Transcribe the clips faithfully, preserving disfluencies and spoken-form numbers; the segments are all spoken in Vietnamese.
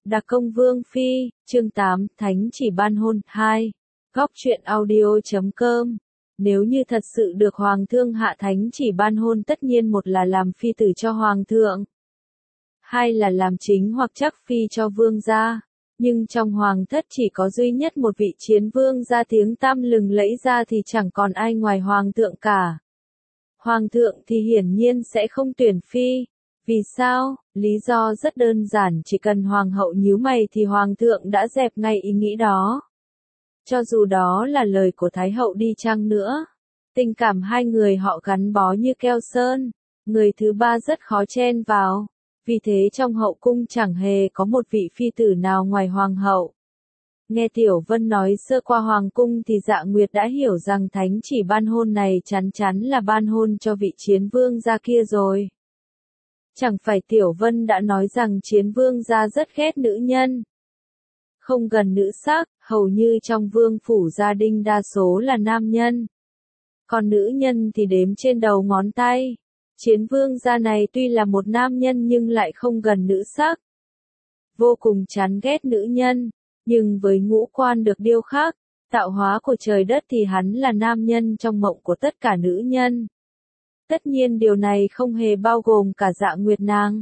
Đặc công Vương Phi, chương tám, Thánh chỉ ban hôn, hai. Góc truyện audio chấm com. Nếu như thật sự được Hoàng thương hạ thánh chỉ ban hôn, tất nhiên một là làm phi tử cho Hoàng thượng, hai là làm chính hoặc chắc phi cho vương gia. Nhưng trong Hoàng thất chỉ có duy nhất một vị chiến vương gia tiếng tăm lừng lẫy ra thì chẳng còn ai ngoài Hoàng thượng cả. Hoàng thượng thì hiển nhiên sẽ không tuyển phi. Vì sao? Lý do rất đơn giản, chỉ cần hoàng hậu nhíu mày thì hoàng thượng đã dẹp ngay ý nghĩ đó. Cho dù đó là lời của thái hậu đi chăng nữa, tình cảm hai người họ gắn bó như keo sơn, người thứ ba rất khó chen vào. Vì thế trong hậu cung chẳng hề có một vị phi tử nào ngoài hoàng hậu. Nghe Tiểu Vân nói sơ qua hoàng cung thì Dạ Nguyệt đã hiểu rằng thánh chỉ ban hôn này chắn chắn là ban hôn cho vị chiến vương gia kia rồi. Chẳng phải Tiểu Vân đã nói rằng chiến vương gia rất ghét nữ nhân, không gần nữ sắc, hầu như trong vương phủ gia đình đa số là nam nhân. Còn nữ nhân thì đếm trên đầu ngón tay. Chiến vương gia này tuy là một nam nhân nhưng lại không gần nữ sắc. Vô cùng chán ghét nữ nhân, nhưng với ngũ quan được điêu khắc, tạo hóa của trời đất thì hắn là nam nhân trong mộng của tất cả nữ nhân. Tất nhiên điều này không hề bao gồm cả Dạ Nguyệt nàng.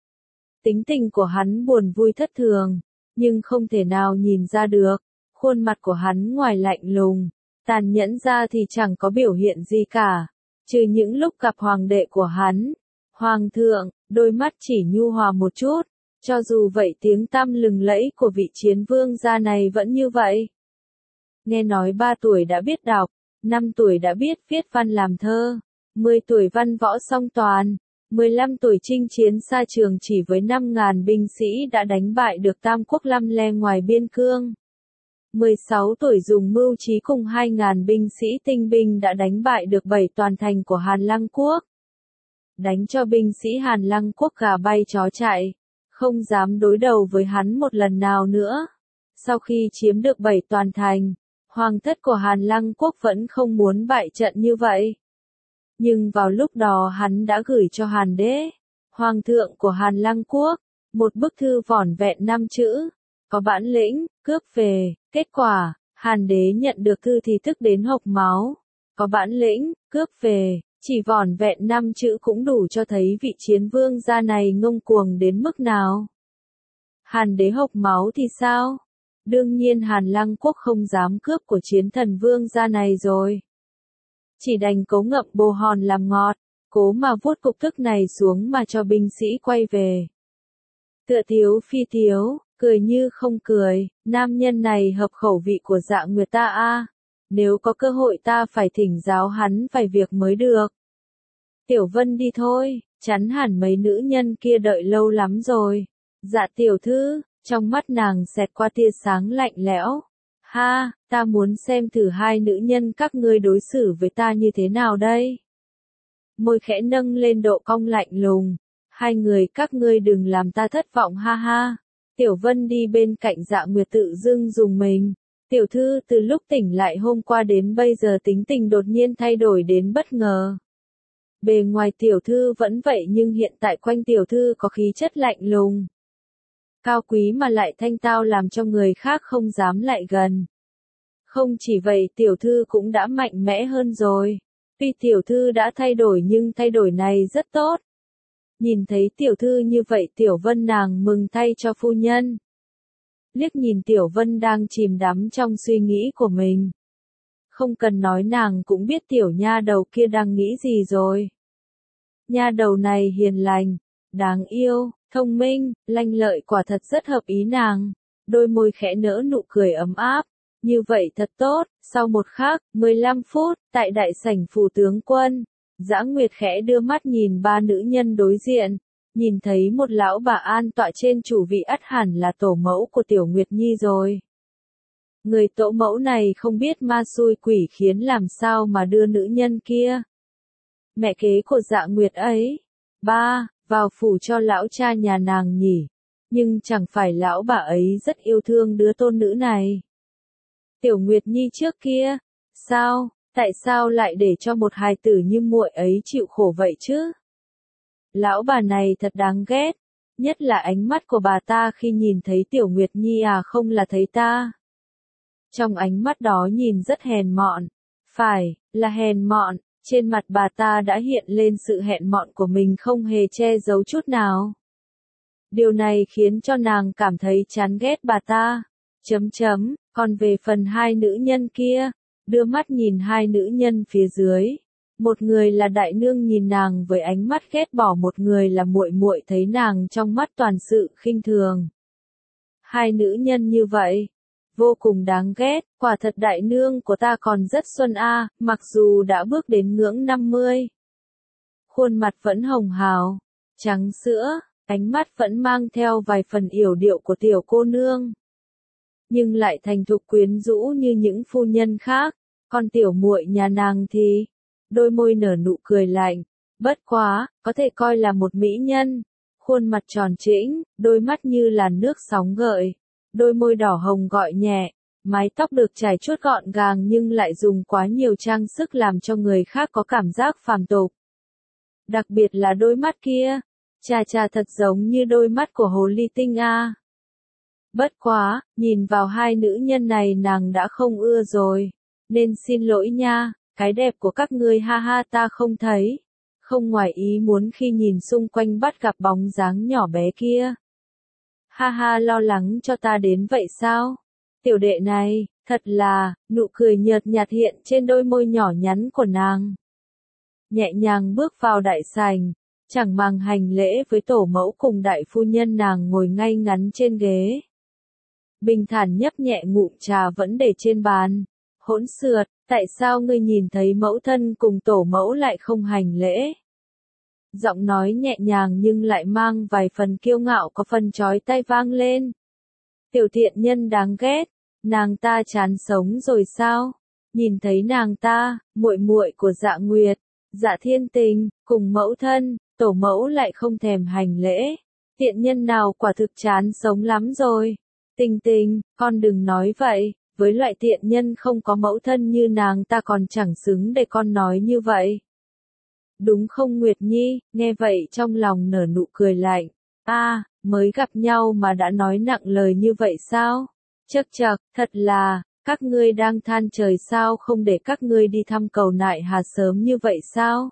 Tính tình của hắn buồn vui thất thường, nhưng không thể nào nhìn ra được. Khuôn mặt của hắn ngoài lạnh lùng, tàn nhẫn ra thì chẳng có biểu hiện gì cả. Trừ những lúc gặp hoàng đệ của hắn, hoàng thượng, đôi mắt chỉ nhu hòa một chút. Cho dù vậy tiếng tăm lừng lẫy của vị chiến vương gia này vẫn như vậy. Nghe nói ba tuổi đã biết đọc, năm tuổi đã biết viết văn làm thơ, mười tuổi văn võ song toàn, mười lăm tuổi chinh chiến xa trường chỉ với năm ngàn binh sĩ đã đánh bại được Tam Quốc Lăm Le ngoài biên cương. mười sáu tuổi dùng mưu trí cùng hai ngàn binh sĩ tinh binh đã đánh bại được bảy toàn thành của Hàn Lăng Quốc. Đánh cho binh sĩ Hàn Lăng Quốc gà bay chó chạy, không dám đối đầu với hắn một lần nào nữa. Sau khi chiếm được bảy toàn thành, hoàng thất của Hàn Lăng Quốc vẫn không muốn bại trận như vậy. Nhưng vào lúc đó hắn đã gửi cho Hàn đế, hoàng thượng của Hàn Lăng Quốc, một bức thư vỏn vẹn năm chữ, có bản lĩnh, cướp về. Kết quả, Hàn đế nhận được thư thì tức đến hộc máu. Có bản lĩnh, cướp về, chỉ vỏn vẹn năm chữ cũng đủ cho thấy vị chiến vương gia này ngông cuồng đến mức nào. Hàn đế hộc máu thì sao? Đương nhiên Hàn Lăng Quốc không dám cướp của chiến thần vương gia này rồi. Chỉ đành cố ngậm bồ hòn làm ngọt, cố mà vuốt cục tức này xuống mà cho binh sĩ quay về. Tựa thiếu phi thiếu, cười như không cười, nam nhân này hợp khẩu vị của Dạ Nguyệt ta a. Nếu có cơ hội ta phải thỉnh giáo hắn vài việc mới được. Tiểu Vân đi thôi, chắn hẳn mấy nữ nhân kia đợi lâu lắm rồi. Dạ tiểu thư, trong mắt nàng xẹt qua tia sáng lạnh lẽo. Ha, ta muốn xem thử hai nữ nhân các ngươi đối xử với ta như thế nào đây. Môi khẽ nâng lên độ cong lạnh lùng. Hai người các ngươi đừng làm ta thất vọng ha ha. Tiểu Vân đi bên cạnh Dạ Nguyệt tự dưng dùng mình. Tiểu thư từ lúc tỉnh lại hôm qua đến bây giờ tính tình đột nhiên thay đổi đến bất ngờ. Bề ngoài tiểu thư vẫn vậy nhưng hiện tại quanh tiểu thư có khí chất lạnh lùng. Cao quý mà lại thanh tao làm cho người khác không dám lại gần. Không chỉ vậy tiểu thư cũng đã mạnh mẽ hơn rồi. Tuy tiểu thư đã thay đổi nhưng thay đổi này rất tốt. Nhìn thấy tiểu thư như vậy Tiểu Vân nàng mừng thay cho phu nhân. Liếc nhìn Tiểu Vân đang chìm đắm trong suy nghĩ của mình. Không cần nói nàng cũng biết tiểu nha đầu kia đang nghĩ gì rồi. Nha đầu này hiền lành, đáng yêu, thông minh, lanh lợi quả thật rất hợp ý nàng. Đôi môi khẽ nở nụ cười ấm áp. Như vậy thật tốt. Sau một khắc, mười lăm phút, tại đại sảnh phủ tướng quân, Dã Nguyệt khẽ đưa mắt nhìn ba nữ nhân đối diện, nhìn thấy một lão bà an tọa trên chủ vị ắt hẳn là tổ mẫu của Tiểu Nguyệt Nhi rồi. Người tổ mẫu này không biết ma xui quỷ khiến làm sao mà đưa nữ nhân kia. Mẹ kế của Dạ Nguyệt ấy. Ba, vào phủ cho lão cha nhà nàng nhỉ. Nhưng chẳng phải lão bà ấy rất yêu thương đứa tôn nữ này. Tiểu Nguyệt Nhi trước kia, sao? Tại sao lại để cho một hài tử như muội ấy chịu khổ vậy chứ? Lão bà này thật đáng ghét. Nhất là ánh mắt của bà ta khi nhìn thấy Tiểu Nguyệt Nhi à không là thấy ta. Trong ánh mắt đó nhìn rất hèn mọn. Phải, là hèn mọn, trên mặt bà ta đã hiện lên sự hèn mọn của mình không hề che giấu chút nào. Điều này khiến cho nàng cảm thấy chán ghét bà ta. Chấm chấm, còn về phần hai nữ nhân kia, đưa mắt nhìn hai nữ nhân phía dưới. Một người là đại nương nhìn nàng với ánh mắt ghét bỏ, một người là muội muội thấy nàng trong mắt toàn sự khinh thường. Hai nữ nhân như vậy, vô cùng đáng ghét, quả thật đại nương của ta còn rất xuân a, mặc dù đã bước đến ngưỡng năm mươi. Khuôn mặt vẫn hồng hào, trắng sữa, ánh mắt vẫn mang theo vài phần yểu điệu của tiểu cô nương. Nhưng lại thành thục quyến rũ như những phu nhân khác, còn tiểu muội nhà nàng thì, đôi môi nở nụ cười lạnh, bất quá, có thể coi là một mỹ nhân, khuôn mặt tròn trĩnh, đôi mắt như làn nước sóng gợi, đôi môi đỏ hồng gọi nhẹ, mái tóc được chải chuốt gọn gàng nhưng lại dùng quá nhiều trang sức làm cho người khác có cảm giác phàm tục. Đặc biệt là đôi mắt kia, chà chà thật giống như đôi mắt của hồ ly tinh a. Bất quá, nhìn vào hai nữ nhân này nàng đã không ưa rồi, nên xin lỗi nha, cái đẹp của các ngươi ha ha ta không thấy, không ngoài ý muốn khi nhìn xung quanh bắt gặp bóng dáng nhỏ bé kia. Ha ha lo lắng cho ta đến vậy sao? Tiểu đệ này, thật là, nụ cười nhợt nhạt hiện trên đôi môi nhỏ nhắn của nàng. Nhẹ nhàng bước vào đại sảnh, chẳng màng hành lễ với tổ mẫu cùng đại phu nhân, nàng ngồi ngay ngắn trên ghế. Bình thản nhấp nhẹ ngụm trà vẫn để trên bàn. Hỗn xược, tại sao ngươi nhìn thấy mẫu thân cùng tổ mẫu lại không hành lễ? Giọng nói nhẹ nhàng nhưng lại mang vài phần kiêu ngạo, có phần chói tai vang lên. Tiểu thiện nhân đáng ghét, nàng ta chán sống rồi sao? Nhìn thấy nàng ta, muội muội của Dạ Nguyệt, Dạ Thiên Tình, cùng mẫu thân, tổ mẫu lại không thèm hành lễ. Tiện nhân nào quả thực chán sống lắm rồi. Tình Tình, con đừng nói vậy, với loại tiện nhân không có mẫu thân như nàng ta còn chẳng xứng để con nói như vậy. Đúng không Nguyệt Nhi? Nghe vậy trong lòng nở nụ cười lạnh. A, à, mới gặp nhau mà đã nói nặng lời như vậy sao? Chậc chậc, thật là, các ngươi đang than trời sao không để các ngươi đi thăm cầu nại hà sớm như vậy sao?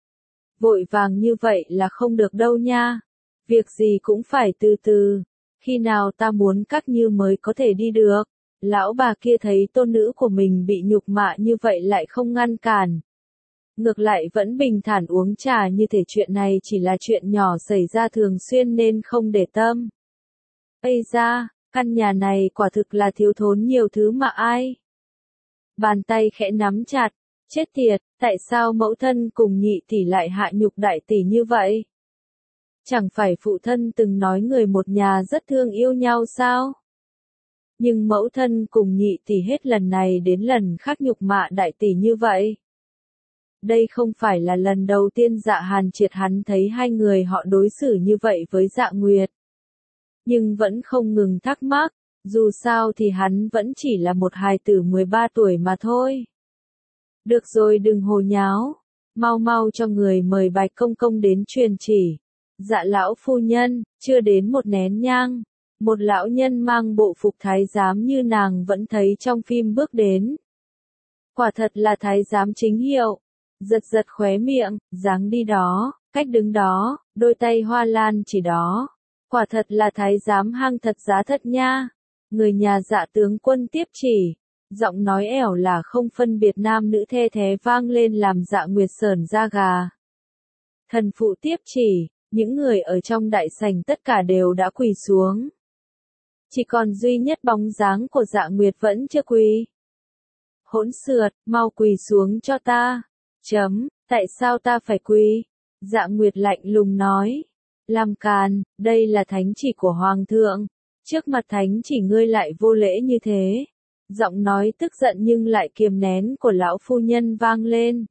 Vội vàng như vậy là không được đâu nha. Việc gì cũng phải từ từ. Khi nào ta muốn các như mới có thể đi được. Lão bà kia thấy tôn nữ của mình bị nhục mạ như vậy lại không ngăn cản. Ngược lại vẫn bình thản uống trà như thể chuyện này chỉ là chuyện nhỏ xảy ra thường xuyên nên không để tâm. Ây da, căn nhà này quả thực là thiếu thốn nhiều thứ mà ai. Bàn tay khẽ nắm chặt, chết tiệt, tại sao mẫu thân cùng nhị tỷ lại hạ nhục đại tỷ như vậy? Chẳng phải phụ thân từng nói người một nhà rất thương yêu nhau sao? Nhưng mẫu thân cùng nhị tỷ hết lần này đến lần khác nhục mạ đại tỷ như vậy. Đây không phải là lần đầu tiên Dạ Hàn Triệt hắn thấy hai người họ đối xử như vậy với Dạ Nguyệt. Nhưng vẫn không ngừng thắc mắc, dù sao thì hắn vẫn chỉ là một hài tử mười ba tuổi mà thôi. Được rồi đừng hồ nháo, mau mau cho người mời Bạch Công Công đến truyền chỉ. Dạ lão phu nhân, chưa đến một nén nhang. Một lão nhân mang bộ phục thái giám như nàng vẫn thấy trong phim bước đến. Quả thật là thái giám chính hiệu. Giật giật khóe miệng, dáng đi đó, cách đứng đó, đôi tay hoa lan chỉ đó. Quả thật là thái giám hang thật giá thật nha. Người nhà Dạ tướng quân tiếp chỉ. Giọng nói ẻo là không phân biệt nam nữ the thé vang lên làm Dạ Nguyệt sởn da gà. Thần phụ tiếp chỉ, những người ở trong đại sảnh tất cả đều đã quỳ xuống. Chỉ còn duy nhất bóng dáng của Dạ Nguyệt vẫn chưa quỳ. Hỗn xược, mau quỳ xuống cho ta. Chấm, tại sao ta phải quỳ? Dạ Nguyệt lạnh lùng nói. Làm càn, đây là thánh chỉ của Hoàng thượng. Trước mặt thánh chỉ ngươi lại vô lễ như thế. Giọng nói tức giận nhưng lại kiềm nén của lão phu nhân vang lên.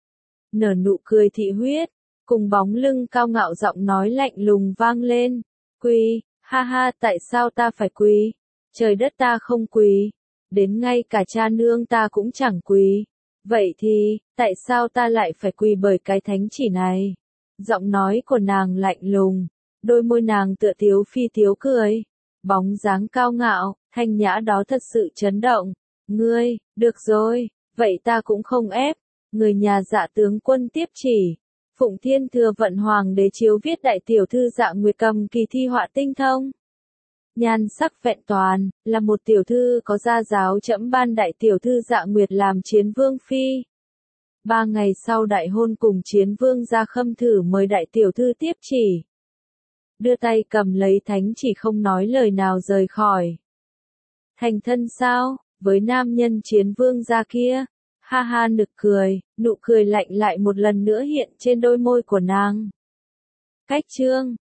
Nở nụ cười thị huyết, cùng bóng lưng cao ngạo giọng nói lạnh lùng vang lên. Quỳ, ha ha tại sao ta phải quỳ? Trời đất ta không quỳ. Đến ngay cả cha nương ta cũng chẳng quỳ. Vậy thì, tại sao ta lại phải quỳ bởi cái thánh chỉ này? Giọng nói của nàng lạnh lùng, Đôi môi nàng tựa tiếu phi tiếu cười. Bóng dáng cao ngạo, thanh nhã đó thật sự chấn động. Ngươi, được rồi, vậy ta cũng không ép. Người nhà Dạ tướng quân tiếp chỉ. Phụng Thiên Thừa Vận Hoàng đế chiếu viết đại tiểu thư Dạ Nguyệt cầm kỳ thi họa tinh thông. Nhan sắc vẹn toàn, là một tiểu thư có gia giáo trẫm ban đại tiểu thư Dạ Nguyệt làm chiến vương phi. Ba ngày sau đại hôn cùng chiến vương ra khâm thử mời đại tiểu thư tiếp chỉ. Đưa tay cầm lấy thánh chỉ không nói lời nào rời khỏi. Thành thân sao, với nam nhân chiến vương ra kia. Ha ha nực cười, nụ cười lạnh lại một lần nữa hiện trên đôi môi của nàng. Cách chương